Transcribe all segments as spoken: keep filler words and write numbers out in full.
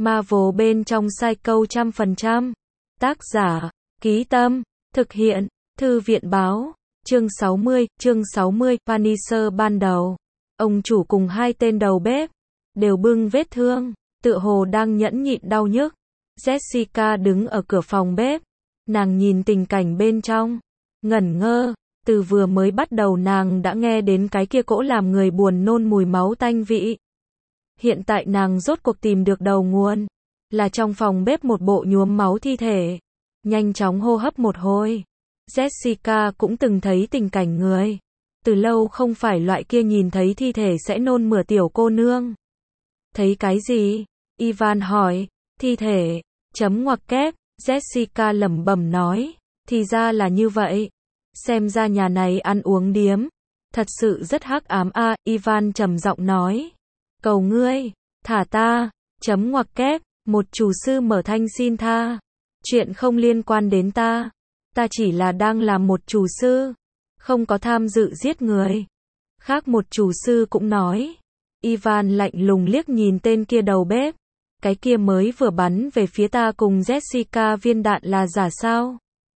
Marvel bên trong sai câu trăm phần trăm. Tác giả, Ký Tâm, thực hiện, Thư viện báo, chương sáu mươi, chương sáu mươi, Punisher ban đầu. Ông chủ cùng hai tên đầu bếp, đều bưng vết thương, tựa hồ đang nhẫn nhịn đau nhức. Jessica đứng ở cửa phòng bếp, nàng nhìn tình cảnh bên trong, ngẩn ngơ, từ vừa mới bắt đầu nàng đã nghe đến cái kia cỗ làm người buồn nôn mùi máu tanh vị. Hiện tại nàng rốt cuộc tìm được đầu nguồn, là trong phòng bếp một bộ nhuốm máu thi thể. Nhanh chóng hô hấp một hồi. Jessica cũng từng thấy tình cảnh người, từ lâu không phải loại kia nhìn thấy thi thể sẽ nôn mửa tiểu cô nương. Thấy cái gì? Ivan hỏi. Thi thể, chấm ngoặc kép, Jessica lẩm bẩm nói, thì ra là như vậy. Xem ra nhà này ăn uống điếm, thật sự rất hắc ám a, Ivan trầm giọng nói. Cầu ngươi, thả ta, chấm ngoặc kép, một chủ sư mở thanh xin tha. Chuyện không liên quan đến ta, ta chỉ là đang làm một chủ sư, không có tham dự giết người. Khác một chủ sư cũng nói. Ivan lạnh lùng liếc nhìn tên kia đầu bếp. Cái kia mới vừa bắn về phía ta cùng Jessica viên đạn là giả sao?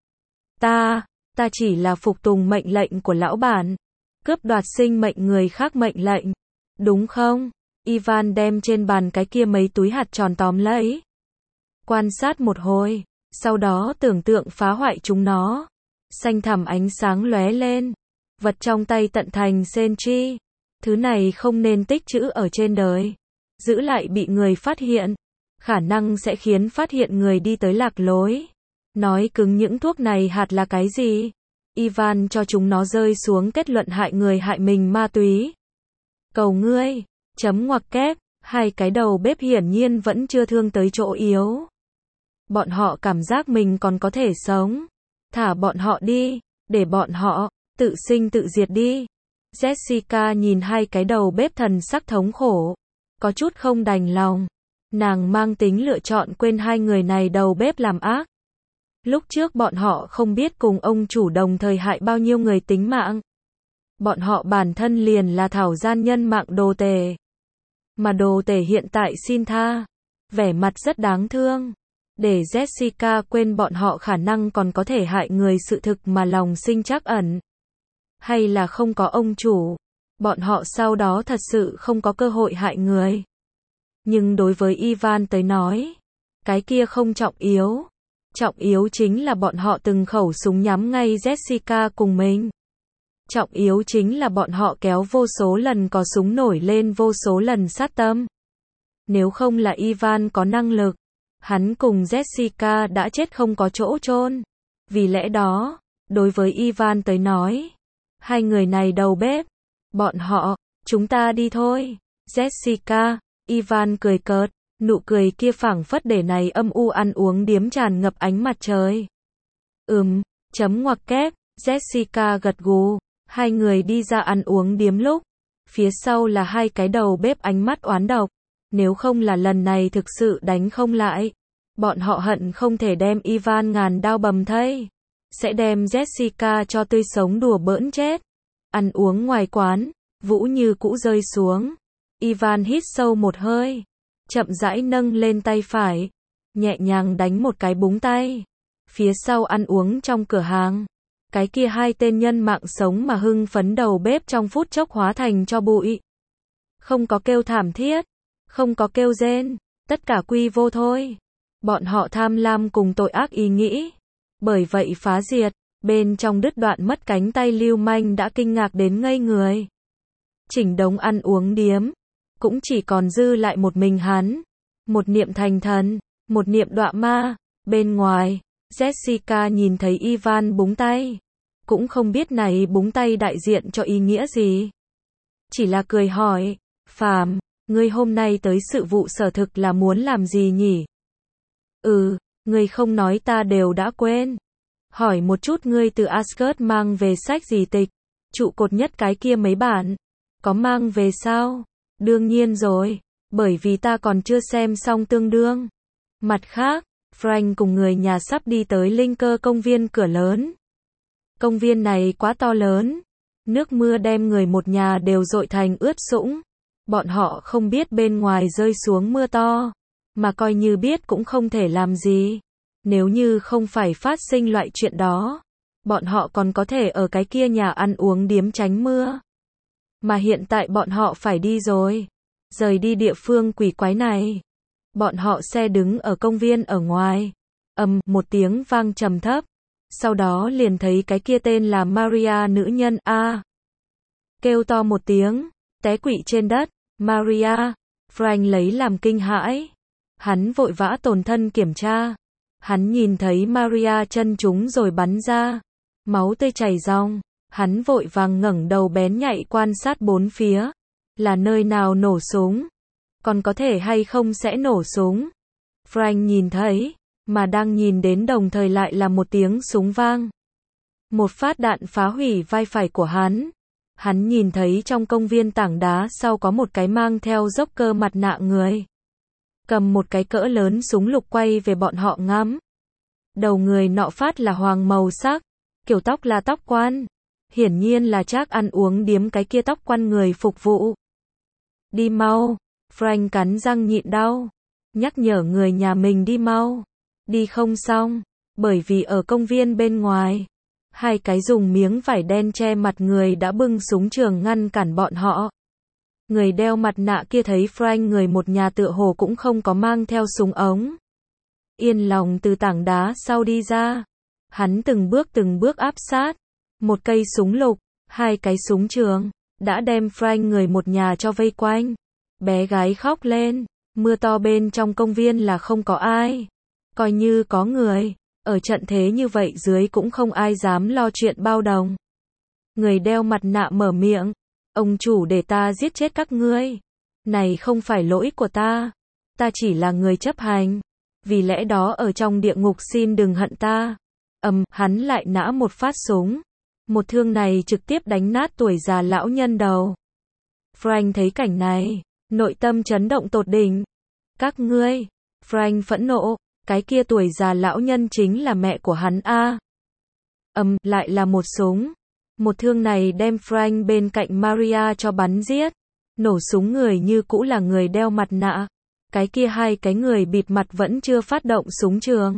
Ta, ta chỉ là phục tùng mệnh lệnh của lão bản, cướp đoạt sinh mệnh người khác mệnh lệnh, đúng không? Ivan đem trên bàn cái kia mấy túi hạt tròn tóm lấy, quan sát một hồi, sau đó tưởng tượng phá hoại chúng nó. Xanh thẳm ánh sáng lóe lên, vật trong tay tận thành Senchi. Thứ này không nên tích trữ ở trên đời, giữ lại bị người phát hiện, khả năng sẽ khiến phát hiện người đi tới lạc lối. Nói cứng những thuốc này hạt là cái gì? Ivan cho chúng nó rơi xuống kết luận hại người hại mình ma túy. Cầu ngươi, chấm ngoặc kép, hai cái đầu bếp hiển nhiên vẫn chưa thương tới chỗ yếu. Bọn họ cảm giác mình còn có thể sống. Thả bọn họ đi, để bọn họ tự sinh tự diệt đi. Jessica nhìn hai cái đầu bếp thần sắc thống khổ, có chút không đành lòng. Nàng mang tính lựa chọn quên hai người này đầu bếp làm ác. Lúc trước bọn họ không biết cùng ông chủ đồng thời hại bao nhiêu người tính mạng. Bọn họ bản thân liền là thảo gian nhân mạng đồ tể. Mà đồ tể hiện tại xin tha, vẻ mặt rất đáng thương. Để Jessica quên bọn họ khả năng còn có thể hại người sự thực mà lòng sinh trắc ẩn. Hay là không có ông chủ, bọn họ sau đó thật sự không có cơ hội hại người. Nhưng đối với Ivan tới nói, cái kia không trọng yếu. Trọng yếu chính là bọn họ từng khẩu súng nhắm ngay Jessica cùng mình. Trọng yếu chính là bọn họ kéo vô số lần cò súng nổi lên vô số lần sát tâm. Nếu không là Ivan có năng lực, hắn cùng Jessica đã chết không có chỗ chôn. Vì lẽ đó, đối với Ivan tới nói, hai người này đầu bếp, bọn họ, chúng ta đi thôi. Jessica, Ivan cười cợt, nụ cười kia phảng phất để này âm u ăn uống điếm tràn ngập ánh mặt trời. Ừm, chấm ngoặc kép, Jessica gật gù, hai người đi ra ăn uống điếm lúc, phía sau là hai cái đầu bếp ánh mắt oán độc, nếu không là lần này thực sự đánh không lại, bọn họ hận không thể đem Ivan ngàn đao bầm thây, sẽ đem Jessica cho tươi sống đùa bỡn chết. Ăn uống ngoài quán, Vũ như cũ rơi xuống. Ivan hít sâu một hơi, chậm rãi nâng lên tay phải, nhẹ nhàng đánh một cái búng tay. Phía sau ăn uống trong cửa hàng, cái kia hai tên nhân mạng sống mà hưng phấn đầu bếp trong phút chốc hóa thành cho bụi. Không có kêu thảm thiết, không có kêu rên, tất cả quy vô thôi. Bọn họ tham lam cùng tội ác ý nghĩ, bởi vậy phá diệt. Bên trong đứt đoạn mất cánh tay lưu manh đã kinh ngạc đến ngây người. Chỉnh đống ăn uống điếm, cũng chỉ còn dư lại một mình hắn. Một niệm thành thần, một niệm đọa ma. Bên ngoài, Jessica nhìn thấy Ivan búng tay, cũng không biết này búng tay đại diện cho ý nghĩa gì. Chỉ là cười hỏi, Phàm, ngươi hôm nay tới sự vụ sở thực là muốn làm gì nhỉ? Ừ, ngươi không nói ta đều đã quên. Hỏi một chút ngươi từ Asgard mang về sách gì tịch, trụ cột nhất cái kia mấy bản, có mang về sao? Đương nhiên rồi, bởi vì ta còn chưa xem xong tương đương. Mặt khác, Frank cùng người nhà sắp đi tới linh cơ công viên cửa lớn. Công viên này quá to lớn, nước mưa đem người một nhà đều dội thành ướt sũng. Bọn họ không biết bên ngoài rơi xuống mưa to, mà coi như biết cũng không thể làm gì. Nếu như không phải phát sinh loại chuyện đó, bọn họ còn có thể ở cái kia nhà ăn uống điếm tránh mưa. Mà hiện tại bọn họ phải đi rồi. Rời đi địa phương quỷ quái này. Bọn họ xe đứng ở công viên ở ngoài. Ầm, một tiếng vang trầm thấp. Sau đó liền thấy cái kia tên là Maria nữ nhân A. Kêu to một tiếng, té quỵ trên đất. Maria. Frank lấy làm kinh hãi. Hắn vội vã tổn thân kiểm tra. Hắn nhìn thấy Maria chân trúng rồi bắn ra. Máu tươi chảy ròng. Hắn vội vàng ngẩng đầu bén nhạy quan sát bốn phía. Là nơi nào nổ súng? Còn có thể hay không sẽ nổ súng? Frank nhìn thấy, mà đang nhìn đến đồng thời lại là một tiếng súng vang. Một phát đạn phá hủy vai phải của hắn. Hắn nhìn thấy trong công viên tảng đá sau có một cái mang theo Joker mặt nạ người. Cầm một cái cỡ lớn súng lục quay về bọn họ ngắm. Đầu người nọ phát là hoàng màu sắc. Kiểu tóc là tóc quan. Hiển nhiên là chắc ăn uống điếm cái kia tóc quan người phục vụ. Đi mau. Frank cắn răng nhịn đau. Nhắc nhở người nhà mình đi mau. Đi không xong. Bởi vì ở công viên bên ngoài, hai cái dùng miếng vải đen che mặt người đã bưng súng trường ngăn cản bọn họ. Người đeo mặt nạ kia thấy Frank người một nhà tựa hồ cũng không có mang theo súng ống. Yên lòng từ tảng đá sau đi ra. Hắn từng bước từng bước áp sát. Một cây súng lục, hai cái súng trường, đã đem Frank người một nhà cho vây quanh. Bé gái khóc lên, mưa to bên trong công viên là không có ai. Coi như có người, ở trận thế như vậy dưới cũng không ai dám lo chuyện bao đồng. Người đeo mặt nạ mở miệng, ông chủ để ta giết chết các ngươi. Này không phải lỗi của ta, ta chỉ là người chấp hành. Vì lẽ đó ở trong địa ngục xin đừng hận ta. Ầm, hắn lại nã một phát súng. Một thương này trực tiếp đánh nát tuổi già lão nhân đầu. Frank thấy cảnh này, nội tâm chấn động tột đỉnh. Các ngươi, Frank phẫn nộ, cái kia tuổi già lão nhân chính là mẹ của hắn a. Ầm, lại là một súng. Một thương này đem Frank bên cạnh Maria cho bắn giết. Nổ súng người như cũ là người đeo mặt nạ. Cái kia hai cái người bịt mặt vẫn chưa phát động súng trường.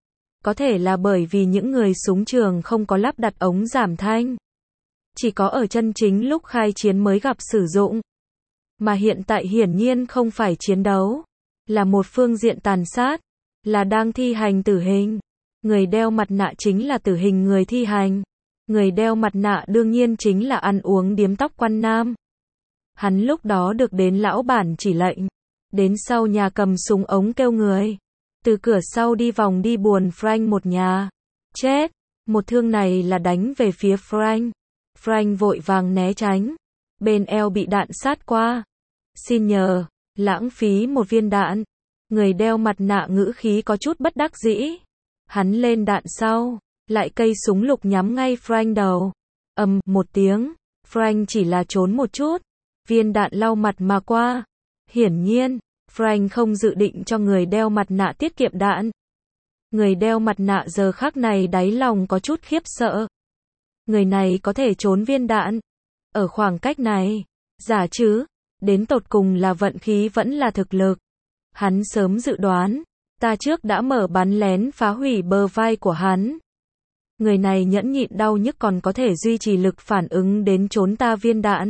Có thể là bởi vì những người súng trường không có lắp đặt ống giảm thanh. Chỉ có ở chân chính lúc khai chiến mới gặp sử dụng. Mà hiện tại hiển nhiên không phải chiến đấu. Là một phương diện tàn sát. Là đang thi hành tử hình. Người đeo mặt nạ chính là tử hình người thi hành. Người đeo mặt nạ đương nhiên chính là ăn uống điếm tóc quan nam. Hắn lúc đó được đến lão bản chỉ lệnh. Đến sau nhà cầm súng ống kêu người. Từ cửa sau đi vòng đi buồn Frank một nhà. Chết! Một thương này là đánh về phía Frank. Frank vội vàng né tránh. Bên eo bị đạn sát qua. Xin nhờ, lãng phí một viên đạn. Người đeo mặt nạ ngữ khí có chút bất đắc dĩ. Hắn lên đạn sau, lại cây súng lục nhắm ngay Frank đầu. Ầm, một tiếng, Frank chỉ là trốn một chút. Viên đạn lau mặt mà qua. Hiển nhiên, Frank không dự định cho người đeo mặt nạ tiết kiệm đạn. Người đeo mặt nạ giờ khắc này đáy lòng có chút khiếp sợ. Người này có thể trốn viên đạn. Ở khoảng cách này, giả chứ, đến tột cùng là vận khí vẫn là thực lực. Hắn sớm dự đoán, ta trước đã mở bắn lén phá hủy bờ vai của hắn. Người này nhẫn nhịn đau nhức còn có thể duy trì lực phản ứng đến trốn ta viên đạn.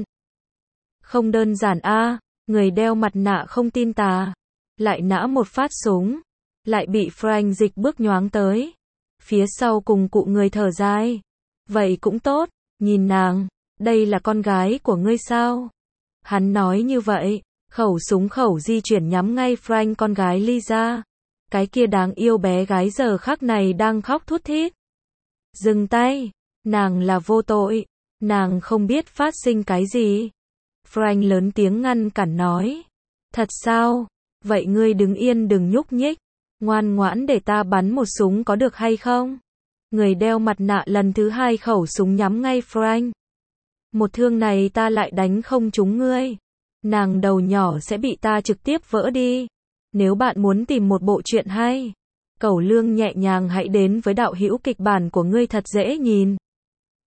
Không đơn giản a. Người đeo mặt nạ không tin ta. Lại nã một phát súng. Lại bị Frank dịch bước nhoáng tới. Phía sau cùng cụ người thở dài. Vậy cũng tốt, nhìn nàng, đây là con gái của ngươi sao? Hắn nói như vậy, khẩu súng khẩu di chuyển nhắm ngay Frank con gái Lisa. Cái kia đáng yêu bé gái giờ khắc này đang khóc thút thít. Dừng tay, nàng là vô tội, nàng không biết phát sinh cái gì. Frank lớn tiếng ngăn cản nói. Thật sao? Vậy ngươi đứng yên đừng nhúc nhích. Ngoan ngoãn để ta bắn một súng có được hay không? Người đeo mặt nạ lần thứ hai khẩu súng nhắm ngay Frank. Một thương này ta lại đánh không trúng ngươi. Nàng đầu nhỏ sẽ bị ta trực tiếp vỡ đi. Nếu bạn muốn tìm một bộ truyện hay, Cẩu Lương nhẹ nhàng hãy đến với đạo hữu kịch bản của ngươi thật dễ nhìn.